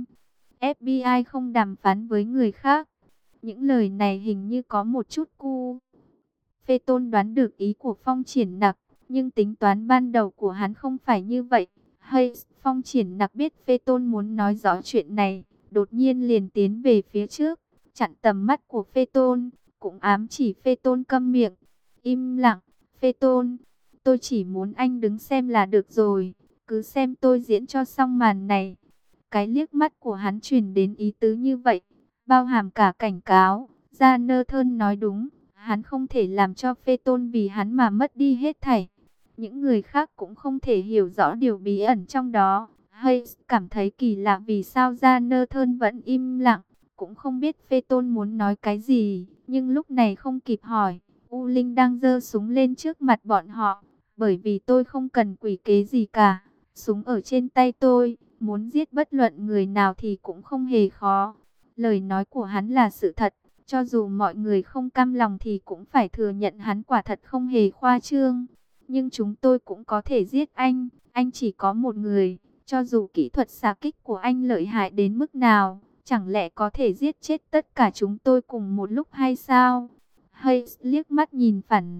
FBI không đàm phán với người khác. Những lời này hình như có một chút cu. Phê Tôn đoán được ý của Phong Triển Nặc, nhưng tính toán ban đầu của hắn không phải như vậy. Hay, Phong Triển Nặc biết Phê Tôn muốn nói rõ chuyện này, đột nhiên liền tiến về phía trước, chặn tầm mắt của Phê Tôn, cũng ám chỉ Phê Tôn câm miệng. Im lặng, Phê Tôn, tôi chỉ muốn anh đứng xem là được rồi, cứ xem tôi diễn cho xong màn này. Cái liếc mắt của hắn truyền đến ý tứ như vậy, bao hàm cả cảnh cáo. Jonathan nói đúng, hắn không thể làm cho Phê Tôn vì hắn mà mất đi hết thảy. Những người khác cũng không thể hiểu rõ điều bí ẩn trong đó. Hay cảm thấy kỳ lạ vì sao Jonathan vẫn im lặng, cũng không biết Phê Tôn muốn nói cái gì. Nhưng lúc này không kịp hỏi, U Linh đang giơ súng lên trước mặt bọn họ. Bởi vì tôi không cần quỷ kế gì cả, súng ở trên tay tôi, muốn giết bất luận người nào thì cũng không hề khó. Lời nói của hắn là sự thật, cho dù mọi người không cam lòng thì cũng phải thừa nhận hắn quả thật không hề khoa trương. Nhưng chúng tôi cũng có thể giết anh chỉ có một người, cho dù kỹ thuật xạ kích của anh lợi hại đến mức nào, chẳng lẽ có thể giết chết tất cả chúng tôi cùng một lúc hay sao? Hay liếc mắt nhìn phản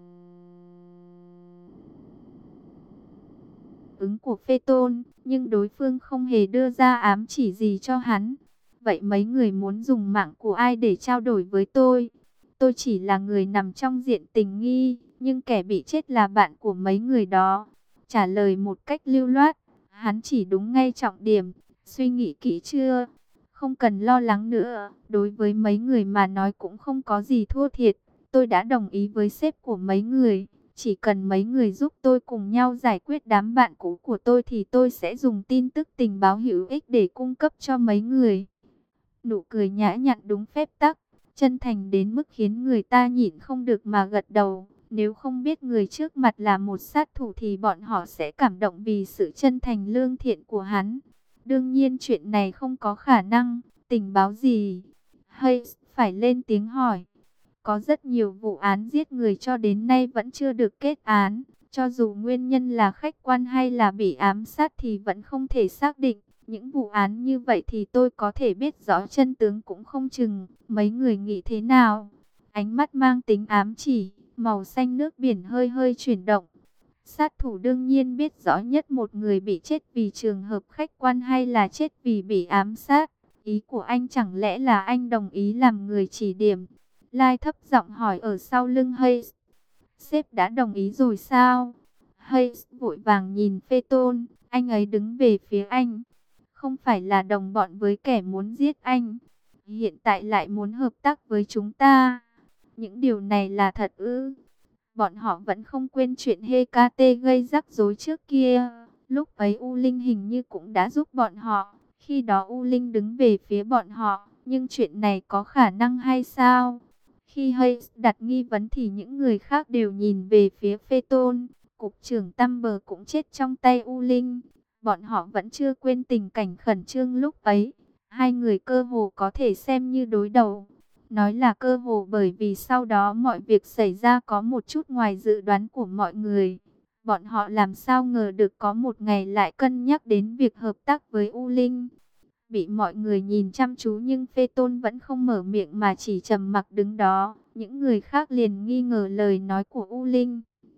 ứng của Phê Tôn, nhưng đối phương không hề đưa ra ám chỉ gì cho hắn. Vậy mấy người muốn dùng mạng của ai để trao đổi với tôi? Tôi chỉ là người nằm trong diện tình nghi, nhưng kẻ bị chết là bạn của mấy người đó. Trả lời một cách lưu loát, hắn chỉ đúng ngay trọng điểm. Suy nghĩ kỹ chưa? Không cần lo lắng nữa, đối với mấy người mà nói cũng không có gì thua thiệt. Tôi đã đồng ý với sếp của mấy người, Chỉ cần mấy người giúp tôi cùng nhau giải quyết đám bạn cũ của tôi thì tôi sẽ dùng tin tức tình báo hữu ích để cung cấp cho mấy người. Nụ cười nhã nhặn đúng phép tắc, chân thành đến mức khiến người ta nhịn không được mà gật đầu. Nếu không biết người trước mặt là một sát thủ thì bọn họ sẽ cảm động vì sự chân thành lương thiện của hắn. Đương nhiên chuyện này không có khả năng. Tình báo gì? Hayes phải lên tiếng hỏi. Có rất nhiều vụ án giết người cho đến nay vẫn chưa được kết án. Cho dù nguyên nhân là khách quan hay là bị ám sát thì vẫn không thể xác định. Những vụ án như vậy thì tôi có thể biết rõ chân tướng cũng không chừng. Mấy người nghĩ thế nào? Ánh mắt mang tính ám chỉ, màu xanh nước biển hơi hơi chuyển động. Sát thủ đương nhiên biết rõ nhất một người bị chết vì trường hợp khách quan hay là chết vì bị ám sát. Ý của anh chẳng lẽ là anh đồng ý làm người chỉ điểm? Lai thấp giọng hỏi ở sau lưng Hayes. Sếp đã đồng ý rồi sao? Hayes vội vàng nhìn Phaeton, anh ấy đứng về phía anh. Không phải là đồng bọn với kẻ muốn giết anh. Hiện tại lại muốn hợp tác với chúng ta. Những điều này là thật ư? Bọn họ vẫn không quên chuyện Hecate gây rắc rối trước kia. Lúc ấy U Linh hình như cũng đã giúp bọn họ. Khi đó U Linh đứng về phía bọn họ. Nhưng chuyện này có khả năng hay sao? Khi Hayes đặt nghi vấn thì những người khác đều nhìn về phía Phaeton. Cục trưởng Tamber cũng chết trong tay U Linh. Bọn họ vẫn chưa quên tình cảnh khẩn trương lúc ấy. Hai người cơ hồ có thể xem như đối đầu. Nói là cơ hồ bởi vì sau đó mọi việc xảy ra có một chút ngoài dự đoán của mọi người. Bọn họ làm sao ngờ được có một ngày lại cân nhắc đến việc hợp tác với U Linh. Bị mọi người nhìn chăm chú nhưng Phaeton vẫn không mở miệng mà chỉ trầm mặc đứng đó. Những người khác liền nghi ngờ lời nói của U Linh.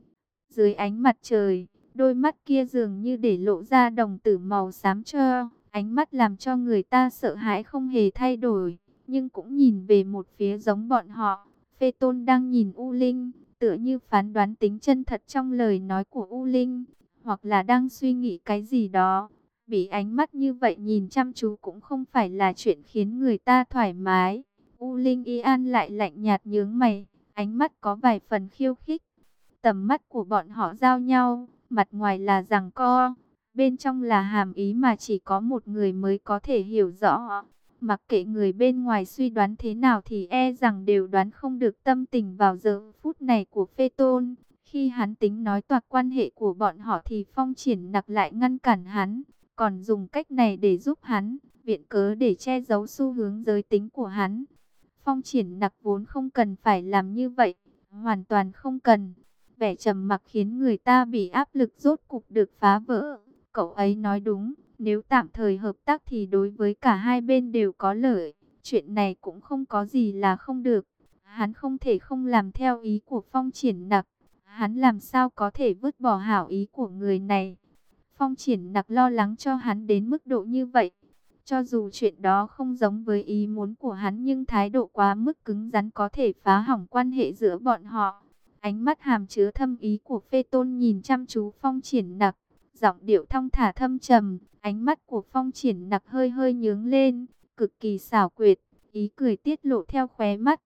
Dưới ánh mặt trời, đôi mắt kia dường như để lộ ra đồng tử màu xám cho. Ánh mắt làm cho người ta sợ hãi không hề thay đổi, nhưng cũng nhìn về một phía giống bọn họ. Phaeton đang nhìn U Linh, tựa như phán đoán tính chân thật trong lời nói của U Linh, hoặc là đang suy nghĩ cái gì đó. Bị ánh mắt như vậy nhìn chăm chú cũng không phải là chuyện khiến người ta thoải mái. U Linh Y An lại lạnh nhạt nhướng mày, ánh mắt có vài phần khiêu khích. Tầm mắt của bọn họ giao nhau, mặt ngoài là giằng co, bên trong là hàm ý mà chỉ có một người mới có thể hiểu rõ. Mặc kệ người bên ngoài suy đoán thế nào thì e rằng đều đoán không được tâm tình vào giờ phút này của Phaeton. Khi hắn tính nói toạc quan hệ của bọn họ thì Phong Triển Nặc lại ngăn cản hắn, còn dùng cách này để giúp hắn, viện cớ để che giấu xu hướng giới tính của hắn. Phong Triển Nặc vốn không cần phải làm như vậy, hoàn toàn không cần. Vẻ trầm mặc khiến người ta bị áp lực rốt cục được phá vỡ. Cậu ấy nói đúng, nếu tạm thời hợp tác thì đối với cả hai bên đều có lợi. Chuyện này cũng không có gì là không được. Hắn không thể không làm theo ý của Phong Triển Nặc. Hắn làm sao có thể vứt bỏ hảo ý của người này. Phong Triển Nặc lo lắng cho hắn đến mức độ như vậy. Cho dù chuyện đó không giống với ý muốn của hắn nhưng thái độ quá mức cứng rắn có thể phá hỏng quan hệ giữa bọn họ. Ánh mắt hàm chứa thâm ý của Phaeton nhìn chăm chú Phong Triển Nặc, giọng điệu thong thả thâm trầm, ánh mắt của Phong Triển Nặc hơi hơi nhướng lên, cực kỳ xảo quyệt, ý cười tiết lộ theo khóe mắt.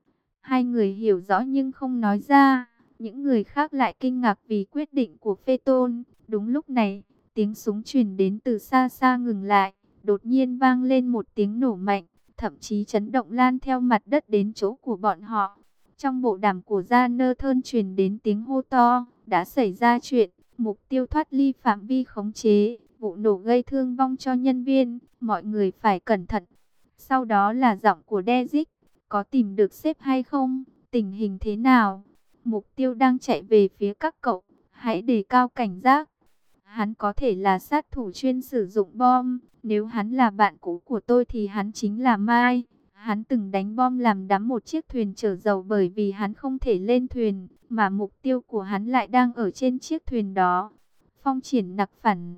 Hai người hiểu rõ nhưng không nói ra, những người khác lại kinh ngạc vì quyết định của Phaeton. Đúng lúc này, tiếng súng truyền đến từ xa xa ngừng lại, đột nhiên vang lên một tiếng nổ mạnh, thậm chí chấn động lan theo mặt đất đến chỗ của bọn họ. Trong bộ đàm của Jonathan truyền đến tiếng hô to, đã xảy ra chuyện, mục tiêu thoát ly phạm vi khống chế, vụ nổ gây thương vong cho nhân viên, mọi người phải cẩn thận. Sau đó là giọng của Dezic, có tìm được sếp hay không, tình hình thế nào? Mục tiêu đang chạy về phía các cậu, hãy đề cao cảnh giác. Hắn có thể là sát thủ chuyên sử dụng bom, nếu hắn là bạn cũ của tôi thì hắn chính là Mai. Hắn từng đánh bom làm đắm một chiếc thuyền chở dầu bởi vì hắn không thể lên thuyền, mà mục tiêu của hắn lại đang ở trên chiếc thuyền đó. Phong Triển Nặc phản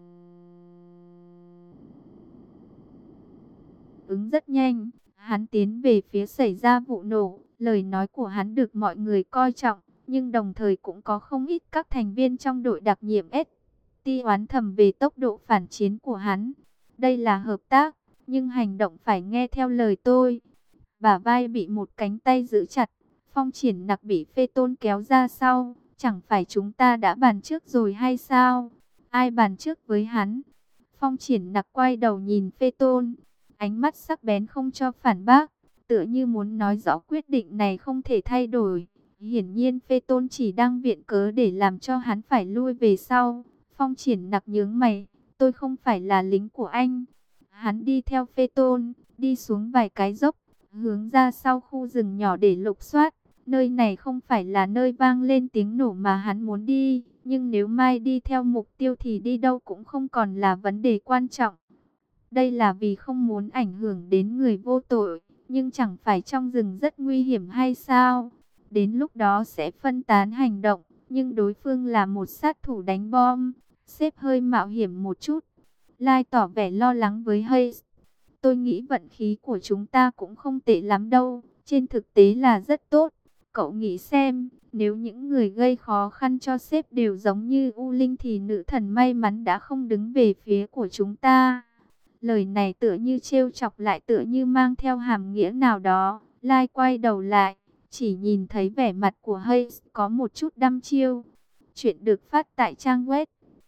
ứng rất nhanh, hắn tiến về phía xảy ra vụ nổ. Lời nói của hắn được mọi người coi trọng, nhưng đồng thời cũng có không ít các thành viên trong đội đặc nhiệm ST oán thầm về tốc độ phản chiến của hắn. Đây là hợp tác, nhưng hành động phải nghe theo lời tôi. Bả vai bị một cánh tay giữ chặt, Phong Triển Nặc bị Phaeton kéo ra sau, Chẳng phải chúng ta đã bàn trước rồi hay sao? Ai bàn trước với hắn? Phong Triển Nặc quay đầu nhìn Phê Tôn, ánh mắt sắc bén không cho phản bác, tựa như muốn nói rõ quyết định này không thể thay đổi. Hiển nhiên Phê Tôn chỉ đang viện cớ để làm cho hắn phải lui về sau. Phong Triển Nặc nhướng mày, tôi không phải là lính của anh. Hắn đi theo Phê Tôn, đi xuống vài cái dốc, hướng ra sau khu rừng nhỏ để lục soát. Nơi này không phải là nơi vang lên tiếng nổ mà hắn muốn đi, nhưng nếu mai đi theo mục tiêu thì đi đâu cũng không còn là vấn đề quan trọng. Đây là vì không muốn ảnh hưởng đến người vô tội, nhưng chẳng phải trong rừng rất nguy hiểm hay sao? Đến lúc đó sẽ phân tán hành động, nhưng đối phương là một sát thủ đánh bom, sếp hơi mạo hiểm một chút. Lai tỏ vẻ lo lắng với Hayes. Tôi nghĩ vận khí của chúng ta cũng không tệ lắm đâu, trên thực tế là rất tốt. Cậu nghĩ xem, nếu những người gây khó khăn cho sếp đều giống như U Linh thì nữ thần may mắn đã không đứng về phía của chúng ta. Lời này tựa như trêu chọc lại tựa như mang theo hàm nghĩa nào đó. Lai quay đầu lại, chỉ nhìn thấy vẻ mặt của Hayes có một chút đăm chiêu. Chuyện được phát tại trang web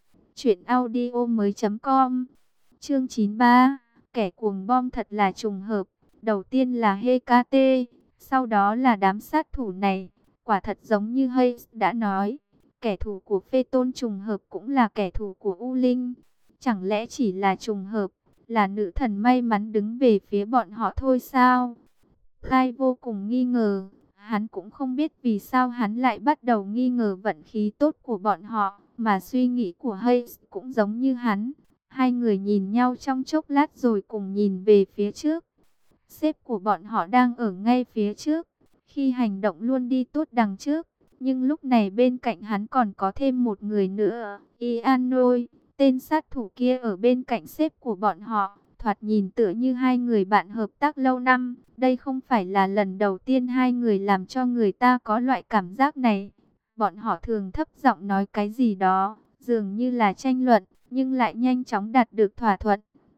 truyệnaudiomoi.com. Chương 93, kẻ cuồng bom thật là trùng hợp. Đầu tiên là Hecate, sau đó là đám sát thủ này. Quả thật giống như Hayes đã nói, kẻ thù của Phê Tôn trùng hợp cũng là kẻ thù của U Linh. Chẳng lẽ chỉ là trùng hợp, là nữ thần may mắn đứng về phía bọn họ thôi sao? Lai vô cùng nghi ngờ, hắn cũng không biết vì sao hắn lại bắt đầu nghi ngờ vận khí tốt của bọn họ, mà suy nghĩ của Hayes cũng giống như hắn. Hai người nhìn nhau trong chốc lát rồi cùng nhìn về phía trước. Sếp của bọn họ đang ở ngay phía trước, khi hành động luôn đi tốt đằng trước. Nhưng lúc này bên cạnh hắn còn có thêm một người nữa, Ianoi, tên sát thủ kia ở bên cạnh sếp của bọn họ. Thoạt nhìn tựa như hai người bạn hợp tác lâu năm. Đây không phải là lần đầu tiên hai người làm cho người ta có loại cảm giác này. Bọn họ thường thấp giọng nói cái gì đó, dường như là tranh luận, nhưng lại nhanh chóng đạt được thỏa thuận.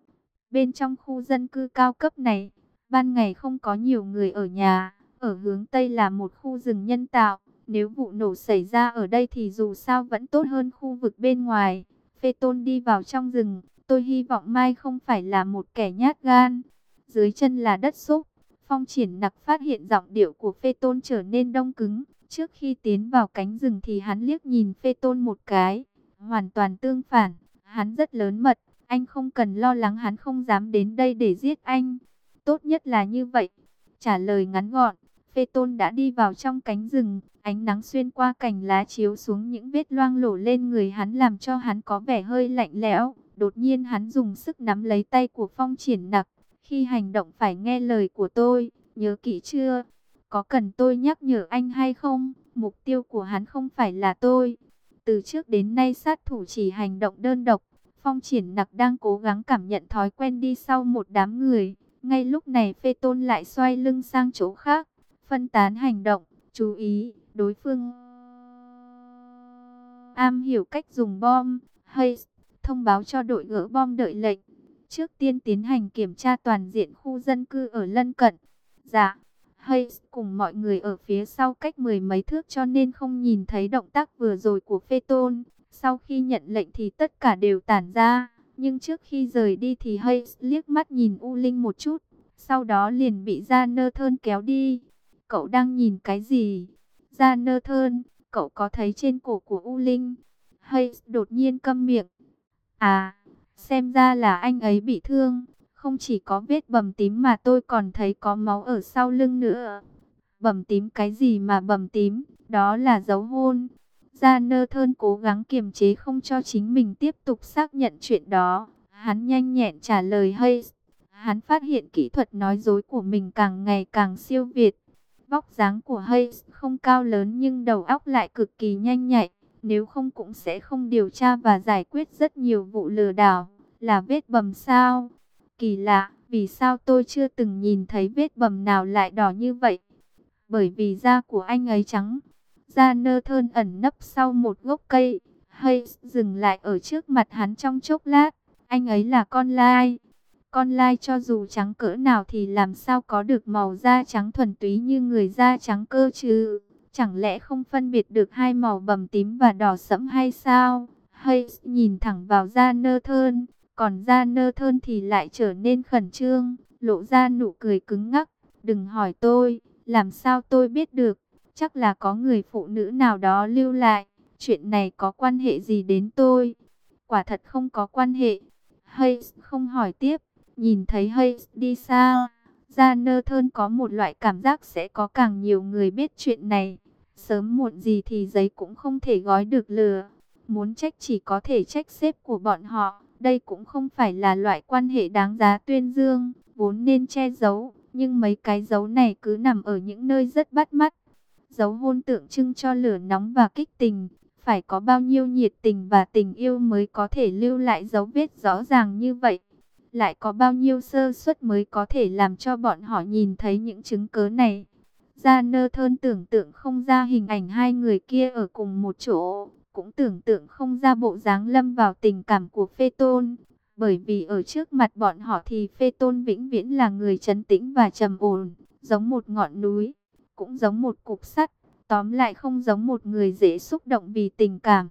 Bên trong khu dân cư cao cấp này, ban ngày không có nhiều người ở nhà. Ở hướng Tây là một khu rừng nhân tạo. Nếu vụ nổ xảy ra ở đây thì dù sao vẫn tốt hơn khu vực bên ngoài. Phê Tôn đi vào trong rừng. Tôi hy vọng Mai không phải là một kẻ nhát gan. Dưới chân là đất xúc. Phong Triển Nặc phát hiện giọng điệu của Phê Tôn trở nên đông cứng. Trước khi tiến vào cánh rừng thì hắn liếc nhìn Phê Tôn một cái. Hoàn toàn tương phản. Hắn rất lớn mật. Anh không cần lo lắng, hắn không dám đến đây để giết anh. Tốt nhất là như vậy. Trả lời ngắn gọn, Phê Tôn đã đi vào trong cánh rừng. Ánh nắng xuyên qua cành lá chiếu xuống những vết loang lổ lên người hắn làm cho hắn có vẻ hơi lạnh lẽo. Đột nhiên hắn dùng sức nắm lấy tay của Phong Triển Nặc. Khi hành động phải nghe lời của tôi, nhớ kỹ chưa? Có cần tôi nhắc nhở anh hay không? Mục tiêu của hắn không phải là tôi. Từ trước đến nay sát thủ chỉ hành động đơn độc. Phong Triển Nặc đang cố gắng cảm nhận thói quen đi sau một đám người. Ngay lúc này Phê Tôn lại xoay lưng sang chỗ khác. Phân tán hành động. Chú ý, đối phương am hiểu cách dùng bom. Hayes, thông báo cho đội gỡ bom đợi lệnh. Trước tiên tiến hành kiểm tra toàn diện khu dân cư ở lân cận. Dạ. Hayes cùng mọi người ở phía sau cách mười mấy thước cho nên không nhìn thấy động tác vừa rồi của Phê Tôn. Sau khi nhận lệnh thì tất cả đều tản ra. Nhưng trước khi rời đi thì Hayes liếc mắt nhìn U Linh một chút. Sau đó liền bị Jonathan kéo đi. Cậu đang nhìn cái gì? Jonathan, cậu có thấy trên cổ của U Linh? Hayes đột nhiên câm miệng. À, xem ra là anh ấy bị thương. Không chỉ có vết bầm tím mà tôi còn thấy có máu ở sau lưng nữa. Bầm tím cái gì mà bầm tím? Đó là dấu hôn. Jonathan cố gắng kiềm chế không cho chính mình tiếp tục xác nhận chuyện đó. Hắn nhanh nhẹn trả lời Hayes. Hắn phát hiện kỹ thuật nói dối của mình càng ngày càng siêu việt. Vóc dáng của Hayes không cao lớn nhưng đầu óc lại cực kỳ nhanh nhạy. Nếu không cũng sẽ không điều tra và giải quyết rất nhiều vụ lừa đảo. Là vết bầm sao? Kỳ lạ, vì sao tôi chưa từng nhìn thấy vết bầm nào lại đỏ như vậy? Bởi vì da của anh ấy trắng. Jonathan ẩn nấp sau một gốc cây. Hayes dừng lại ở trước mặt hắn trong chốc lát. Anh ấy là con lai. Con lai cho dù trắng cỡ nào thì làm sao có được màu da trắng thuần túy như người da trắng cơ chứ. Chẳng lẽ không phân biệt được hai màu bầm tím và đỏ sẫm hay sao? Hayes nhìn thẳng vào Jonathan, còn Jonathan thì lại trở nên khẩn trương, lộ ra nụ cười cứng ngắc. Đừng hỏi tôi, làm sao tôi biết được? Chắc là có người phụ nữ nào đó lưu lại. Chuyện này có quan hệ gì đến tôi? Quả thật không có quan hệ. Hayes không hỏi tiếp. Nhìn thấy Hayes đi xa, Jonathan có một loại cảm giác sẽ có càng nhiều người biết chuyện này. Sớm muộn gì thì giấy cũng không thể gói được lửa. Muốn trách chỉ có thể trách sếp của bọn họ. Đây cũng không phải là loại quan hệ đáng giá tuyên dương, vốn nên che giấu. Nhưng mấy cái dấu này cứ nằm ở những nơi rất bắt mắt. Dấu hôn tượng trưng cho lửa nóng và kích tình. Phải có bao nhiêu nhiệt tình và tình yêu mới có thể lưu lại dấu vết rõ ràng như vậy. Lại có bao nhiêu sơ suất mới có thể làm cho bọn họ nhìn thấy những chứng cớ này. Jonathan tưởng tượng không ra hình ảnh hai người kia ở cùng một chỗ, cũng tưởng tượng không ra bộ dáng lâm vào tình cảm của Phaeton. Bởi vì ở trước mặt bọn họ thì Phaeton vĩnh viễn là người trấn tĩnh và trầm ổn, giống một ngọn núi, cũng giống một cục sắt, tóm lại không giống một người dễ xúc động vì tình cảm.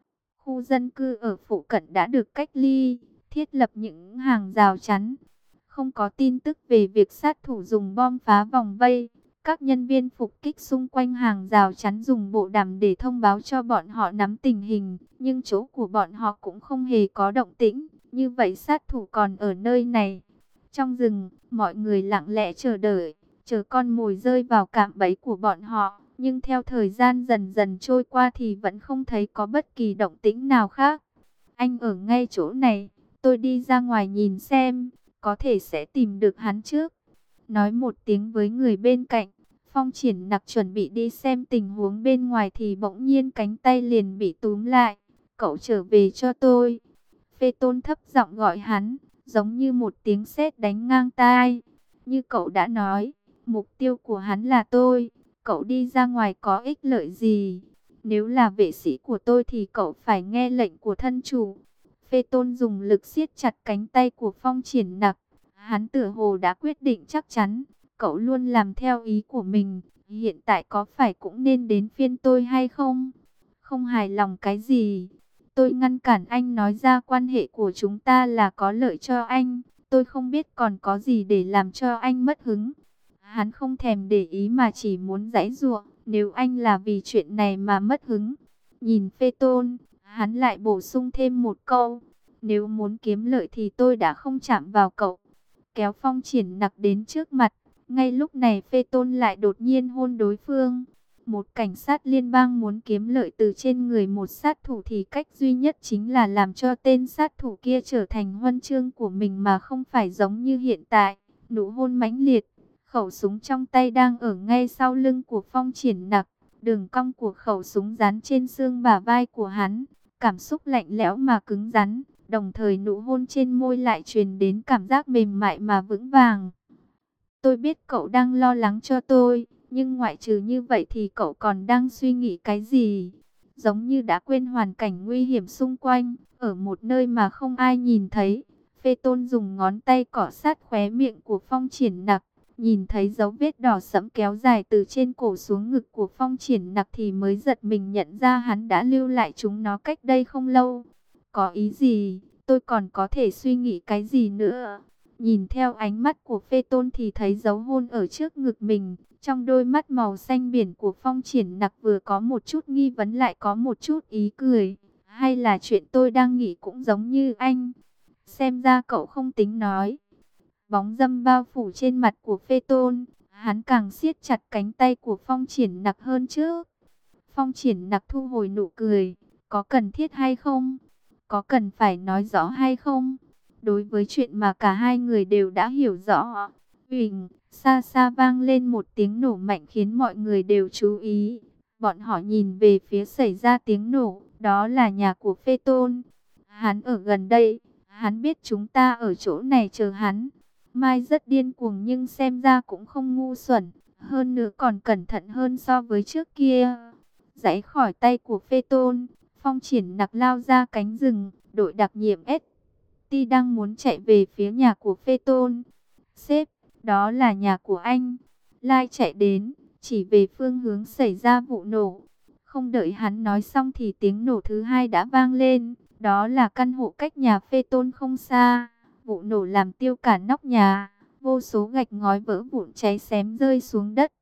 Khu dân cư ở phụ cận đã được cách ly, thiết lập những hàng rào chắn. Không có tin tức về việc sát thủ dùng bom phá vòng vây. Các nhân viên phục kích xung quanh hàng rào chắn dùng bộ đàm để thông báo cho bọn họ nắm tình hình. Nhưng chỗ của bọn họ cũng không hề có động tĩnh. Như vậy sát thủ còn ở nơi này. Trong rừng, mọi người lặng lẽ chờ đợi, chờ con mồi rơi vào cạm bẫy của bọn họ. Nhưng theo thời gian dần dần trôi qua thì vẫn không thấy có bất kỳ động tĩnh nào khác. Anh ở ngay chỗ này, tôi đi ra ngoài nhìn xem, có thể sẽ tìm được hắn trước. Nói một tiếng với người bên cạnh, Phong Triển Nặc chuẩn bị đi xem tình huống bên ngoài thì bỗng nhiên cánh tay liền bị túm lại. Cậu trở về cho tôi. Phaeton thấp giọng gọi hắn, giống như một tiếng sét đánh ngang tai. Như cậu đã nói, mục tiêu của hắn là tôi. Cậu đi ra ngoài có ích lợi gì? Nếu là vệ sĩ của tôi thì cậu phải nghe lệnh của thân chủ. Phaeton dùng lực siết chặt cánh tay của Phong Triển Nặc. Hắn tựa hồ đã quyết định chắc chắn. Cậu luôn làm theo ý của mình. Hiện tại có phải cũng nên đến phiên tôi hay không? Không hài lòng cái gì? Tôi ngăn cản anh nói ra quan hệ của chúng ta là có lợi cho anh. Tôi không biết còn có gì để làm cho anh mất hứng. Hắn không thèm để ý mà chỉ muốn giãy giụa. Nếu anh là vì chuyện này mà mất hứng. Nhìn Phaeton, hắn lại bổ sung thêm một câu. Nếu muốn kiếm lợi thì tôi đã không chạm vào cậu. Kéo Phong Triển Nặc đến trước mặt. Ngay lúc này Phaeton lại đột nhiên hôn đối phương. Một cảnh sát liên bang muốn kiếm lợi từ trên người một sát thủ thì cách duy nhất chính là làm cho tên sát thủ kia trở thành huân chương của mình mà không phải giống như hiện tại. Nụ hôn mãnh liệt, khẩu súng trong tay đang ở ngay sau lưng của Phong Triển Nặc. Đường cong của khẩu súng dán trên xương bả vai của hắn, cảm xúc lạnh lẽo mà cứng rắn. Đồng thời nụ hôn trên môi lại truyền đến cảm giác mềm mại mà vững vàng. Tôi biết cậu đang lo lắng cho tôi, nhưng ngoại trừ như vậy thì cậu còn đang suy nghĩ cái gì? Giống như đã quên hoàn cảnh nguy hiểm xung quanh, ở một nơi mà không ai nhìn thấy. Phaeton dùng ngón tay cọ sát khóe miệng của Phong Triển Nặc, nhìn thấy dấu vết đỏ sẫm kéo dài từ trên cổ xuống ngực của Phong Triển Nặc thì mới giật mình nhận ra hắn đã lưu lại chúng nó cách đây không lâu. Có ý gì? Tôi còn có thể suy nghĩ cái gì nữa? Nhìn theo ánh mắt của Phaeton thì thấy dấu hôn ở trước ngực mình. Trong đôi mắt màu xanh biển của Phong Triển Nặc vừa có một chút nghi vấn lại có một chút ý cười. Hay là chuyện tôi đang nghĩ cũng giống như anh? Xem ra cậu không tính nói. Bóng dâm bao phủ trên mặt của Phaeton. Hắn càng siết chặt cánh tay của Phong Triển Nặc hơn trước. Phong Triển Nặc thu hồi nụ cười. Có cần thiết hay không? Có cần phải nói rõ hay không? Đối với chuyện mà cả hai người đều đã hiểu rõ. Huỳnh, xa xa vang lên một tiếng nổ mạnh khiến mọi người đều chú ý. Bọn họ nhìn về phía xảy ra tiếng nổ, đó là nhà của Phaeton. Hắn ở gần đây, hắn biết chúng ta ở chỗ này chờ hắn. Mai rất điên cuồng nhưng xem ra cũng không ngu xuẩn, hơn nữa còn cẩn thận hơn so với trước kia. Giãy khỏi tay của Phaeton, Phong Triển Nặc lao ra cánh rừng, đội đặc nhiệm ST đang muốn chạy về phía nhà của Phaeton. Sếp, đó là nhà của anh. Lai chạy đến, chỉ về phương hướng xảy ra vụ nổ. Không đợi hắn nói xong thì tiếng nổ thứ hai đã vang lên. Đó là căn hộ cách nhà Phê Tôn không xa. Vụ nổ làm tiêu cả nóc nhà. Vô số gạch ngói vỡ vụn cháy xém rơi xuống đất.